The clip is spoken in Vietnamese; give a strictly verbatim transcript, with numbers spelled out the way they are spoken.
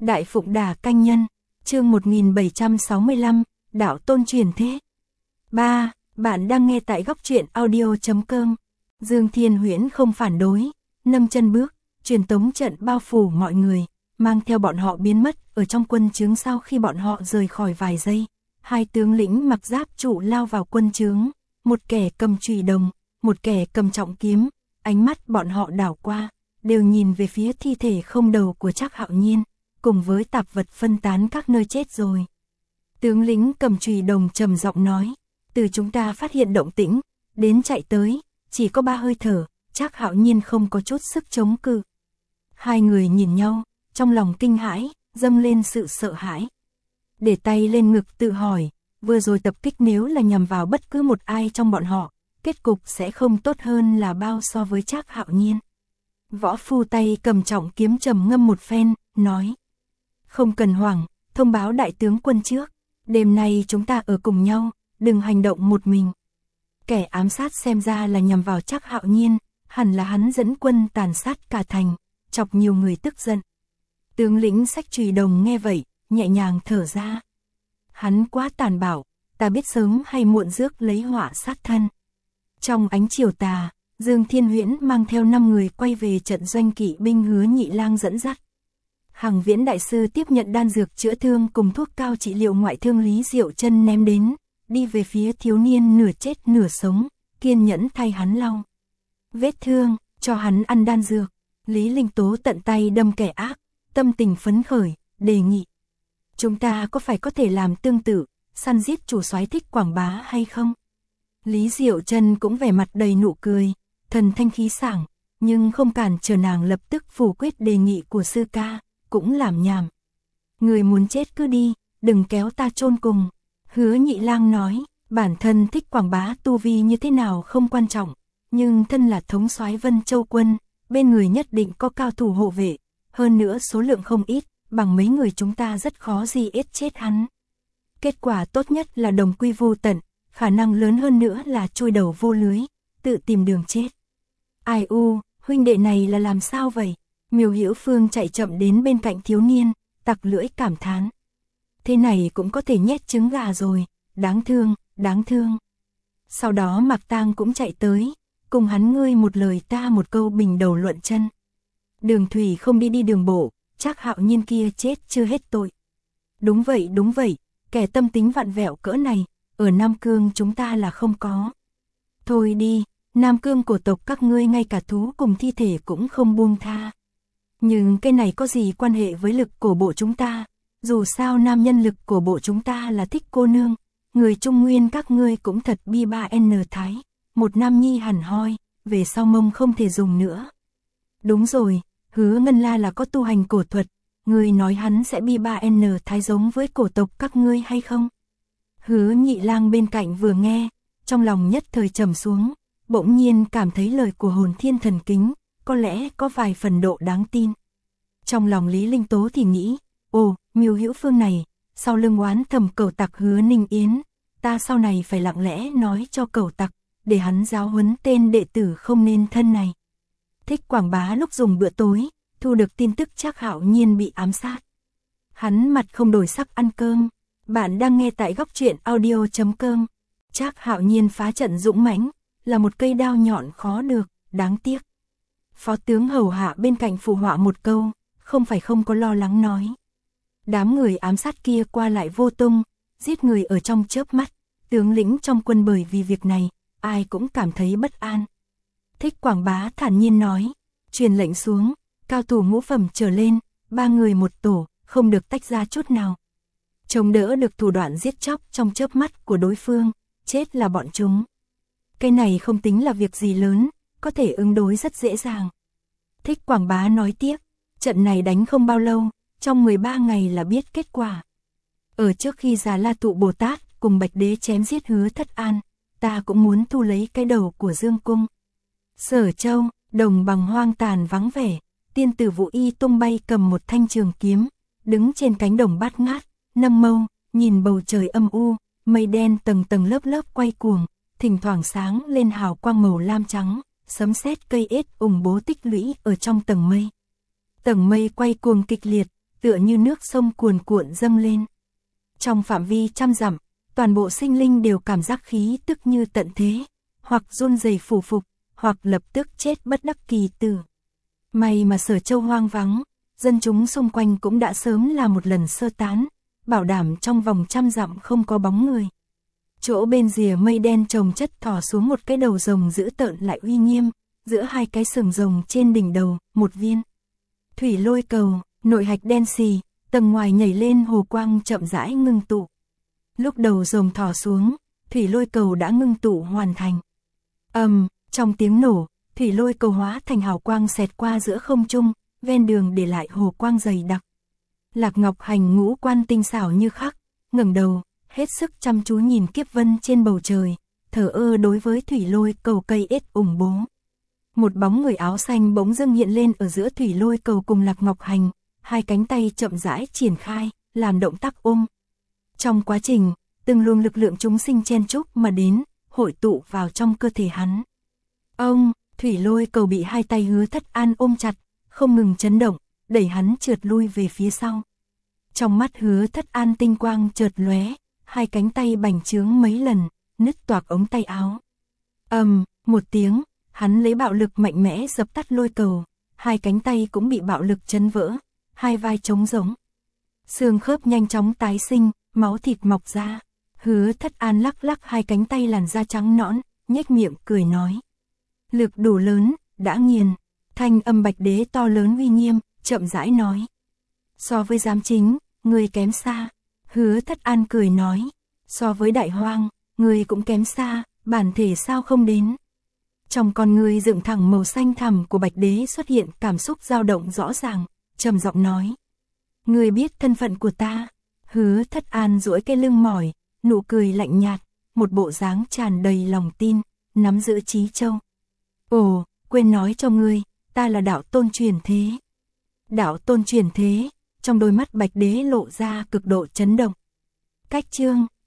Đại Phụng Đà Canh Nhân, chương một nghìn bảy trăm sáu mươi lăm, đạo tôn truyền thế. ba. Bạn đang nghe tại góc truyện audio chấm com. Dương Thiên Huyễn không phản đối, nâng chân bước, truyền tống trận bao phủ mọi người, mang theo bọn họ biến mất ở trong quân trướng. Sau khi bọn họ rời khỏi vài giây, hai tướng lĩnh mặc giáp trụ lao vào quân trướng, một kẻ cầm chùy đồng, một kẻ cầm trọng kiếm, ánh mắt bọn họ đảo qua, đều nhìn về phía thi thể không đầu của Trác Hạo Nhiên, cùng với tạp vật phân tán các nơi chết rồi. Tướng lĩnh cầm chùy đồng trầm giọng nói, từ chúng ta phát hiện động tĩnh, đến chạy tới, chỉ có ba hơi thở, Trác Hạo Nhiên không có chút sức chống cự. Hai người nhìn nhau, trong lòng kinh hãi, dâng lên sự sợ hãi. Để tay lên ngực tự hỏi, vừa rồi tập kích nếu là nhằm vào bất cứ một ai trong bọn họ, kết cục sẽ không tốt hơn là bao so với Trác Hạo Nhiên. Võ Phu tay cầm trọng kiếm trầm ngâm một phen, nói, không cần hoảng, thông báo đại tướng quân trước, đêm nay chúng ta ở cùng nhau, đừng hành động một mình. Kẻ ám sát xem ra là nhằm vào Trác Hạo Nhiên, hẳn là hắn dẫn quân tàn sát cả thành, chọc nhiều người tức giận. Tướng lĩnh xách chùy đồng nghe vậy, nhẹ nhàng thở ra. Hắn quá tàn bạo, ta biết sớm hay muộn rước lấy họa sát thân. Trong ánh chiều tà, Dương Thiên Huyễn mang theo năm người quay về trận doanh kỵ binh Hứa Nhị Lang dẫn dắt. Hằng Viễn đại sư tiếp nhận đan dược chữa thương cùng thuốc cao trị liệu ngoại thương Lý Diệu Chân ném đến, đi về phía thiếu niên nửa chết nửa sống, kiên nhẫn thay hắn lau vết thương, cho hắn ăn đan dược. Lý Linh Tố tận tay đâm kẻ ác, tâm tình phấn khởi, đề nghị. Chúng ta có phải có thể làm tương tự, săn giết chủ soái Thích Quảng Bá hay không? Lý Diệu Chân cũng vẻ mặt đầy nụ cười, thần thanh khí sảng, nhưng không cản trở nàng lập tức phủ quyết đề nghị của sư ca, cũng làm nhảm. Người muốn chết cứ đi, đừng kéo ta chôn cùng. Hứa Nhị Lang nói, bản thân Thích Quảng Bá tu vi như thế nào không quan trọng, nhưng thân là thống soái Vân Châu quân, bên người nhất định có cao thủ hộ vệ, hơn nữa số lượng không ít, bằng mấy người chúng ta rất khó gì ết chết hắn. Kết quả tốt nhất là đồng quy vô tận, khả năng lớn hơn nữa là chui đầu vô lưới, tự tìm đường chết. Ai u, huynh đệ này là làm sao vậy? Miêu Hiểu Phương chạy chậm đến bên cạnh thiếu niên, tặc lưỡi cảm thán. Thế này cũng có thể nhét trứng gà rồi, đáng thương, đáng thương. Sau đó Mạc Tang cũng chạy tới, cùng hắn ngươi một lời ta một câu bình đầu luận chân. Đường thủy không đi đi đường bộ, Trác Hạo Nhiên kia chết chưa hết tội. Đúng vậy đúng vậy, kẻ tâm tính vặn vẹo cỡ này, ở Nam Cương chúng ta là không có. Thôi đi, Nam Cương cổ tộc các ngươi ngay cả thú cùng thi thể cũng không buông tha. Nhưng cái này có gì quan hệ với lực cổ bộ chúng ta? Dù sao nam nhân lực của bộ chúng ta là Thích cô nương, người Trung Nguyên các ngươi cũng thật bi ba n thái, một nam nhi hẳn hoi, về sau mông không thể dùng nữa. Đúng rồi, Hứa Ngân La là có tu hành cổ thuật, ngươi nói hắn sẽ bi ba n thái giống với cổ tộc các ngươi hay không? Hứa Nhị Lang bên cạnh vừa nghe, trong lòng nhất thời trầm xuống, bỗng nhiên cảm thấy lời của hồn thiên thần kính, có lẽ có vài phần độ đáng tin. Trong lòng Lý Linh Tố thì nghĩ, ồ, Miêu Hiểu Phương này, sau lưng oán thầm cẩu tặc Hứa Ninh Yến, ta sau này phải lặng lẽ nói cho cẩu tặc, để hắn giáo huấn tên đệ tử không nên thân này. Thích Quảng Bá lúc dùng bữa tối, thu được tin tức Trác Hạo Nhiên bị ám sát. Hắn mặt không đổi sắc ăn cơm. Bạn đang nghe tại góc truyện audio chấm com. Trác Hạo Nhiên phá trận dũng mãnh, là một cây đao nhọn khó được, đáng tiếc. Phó tướng hầu hạ bên cạnh phụ họa một câu, không phải không có lo lắng nói. Đám người ám sát kia qua lại vô tung, giết người ở trong chớp mắt, tướng lĩnh trong quân bởi vì việc này, ai cũng cảm thấy bất an. Thích Quảng Bá thản nhiên nói, truyền lệnh xuống, cao thủ ngũ phẩm trở lên, ba người một tổ, không được tách ra chút nào. Chống đỡ được thủ đoạn giết chóc trong chớp mắt của đối phương, chết là bọn chúng. Cái này không tính là việc gì lớn, có thể ứng đối rất dễ dàng. Thích Quảng Bá nói tiếp, trận này đánh không bao lâu, trong mười ba ngày là biết kết quả. Ở trước khi Già La Tụ Bồ Tát cùng Bạch Đế chém giết Hứa Thất An, ta cũng muốn thu lấy cái đầu của Dương Cung. Sở Châu, đồng bằng hoang tàn vắng vẻ, tiên tử Vũ Y tung bay cầm một thanh trường kiếm, đứng trên cánh đồng bát ngát, nâng mâu, nhìn bầu trời âm u, mây đen tầng tầng lớp lớp quay cuồng, thỉnh thoảng sáng lên hào quang màu lam trắng, sấm sét cây ết ủng bố tích lũy ở trong tầng mây. Tầng mây quay cuồng kịch liệt, tựa như nước sông cuồn cuộn dâng lên. Trong phạm vi trăm dặm, toàn bộ sinh linh đều cảm giác khí tức như tận thế, hoặc run rẩy phủ phục, hoặc lập tức chết bất đắc kỳ tử. May mà Sở Châu hoang vắng, dân chúng xung quanh cũng đã sớm là một lần sơ tán, bảo đảm trong vòng trăm dặm không có bóng người. Chỗ bên rìa mây đen chồng chất thò xuống một cái đầu rồng dữ tợn lại uy nghiêm, giữa hai cái sừng rồng trên đỉnh đầu, một viên thủy lôi cầu, nội hạch đen xì, tầng ngoài nhảy lên hồ quang chậm rãi ngưng tụ. Lúc đầu rồng thò xuống, thủy lôi cầu đã ngưng tụ hoàn thành. Ầm, um, trong tiếng nổ, thủy lôi cầu hóa thành hào quang xẹt qua giữa không trung, ven đường để lại hồ quang dày đặc. Lạc Ngọc Hành ngũ quan tinh xảo như khắc, ngẩng đầu, hết sức chăm chú nhìn kiếp vân trên bầu trời, thờ ơ đối với thủy lôi cầu cây ết ủng bố. Một bóng người áo xanh bỗng dưng hiện lên ở giữa thủy lôi cầu cùng Lạc Ngọc Hành, hai cánh tay chậm rãi triển khai, làm động tác ôm. Trong quá trình, từng luồng lực lượng chúng sinh chen chúc mà đến, hội tụ vào trong cơ thể hắn. Ông, thủy lôi cầu bị hai tay Hứa Thất An ôm chặt, không ngừng chấn động, đẩy hắn trượt lui về phía sau. Trong mắt Hứa Thất An tinh quang chợt lóe, hai cánh tay bành trướng mấy lần, nứt toạc ống tay áo. Ầm, um, một tiếng, hắn lấy bạo lực mạnh mẽ dập tắt lôi cầu, hai cánh tay cũng bị bạo lực chấn vỡ, hai vai trống rỗng. Xương khớp nhanh chóng tái sinh, máu thịt mọc ra. Hứa Thất An lắc lắc hai cánh tay làn da trắng nõn, nhếch miệng cười nói: "Lực đủ lớn, đã nghiền." Thanh âm Bạch Đế to lớn uy nghiêm, chậm rãi nói: "So với giám chính, ngươi kém xa." Hứa Thất An cười nói: "So với Đại Hoang, ngươi cũng kém xa, bản thể sao không đến." Trong con ngươi dựng thẳng màu xanh thẳm của Bạch Đế xuất hiện cảm xúc dao động rõ ràng, trầm giọng nói: "Ngươi biết thân phận của ta?" Hứa Thất An duỗi cái lưng mỏi, nụ cười lạnh nhạt, một bộ dáng tràn đầy lòng tin, nắm giữ Chí Châu. "Ồ, quên nói cho ngươi, ta là đạo tôn truyền thế." Đạo tôn truyền thế, trong đôi mắt Bạch Đế lộ ra cực độ chấn động. Cách chương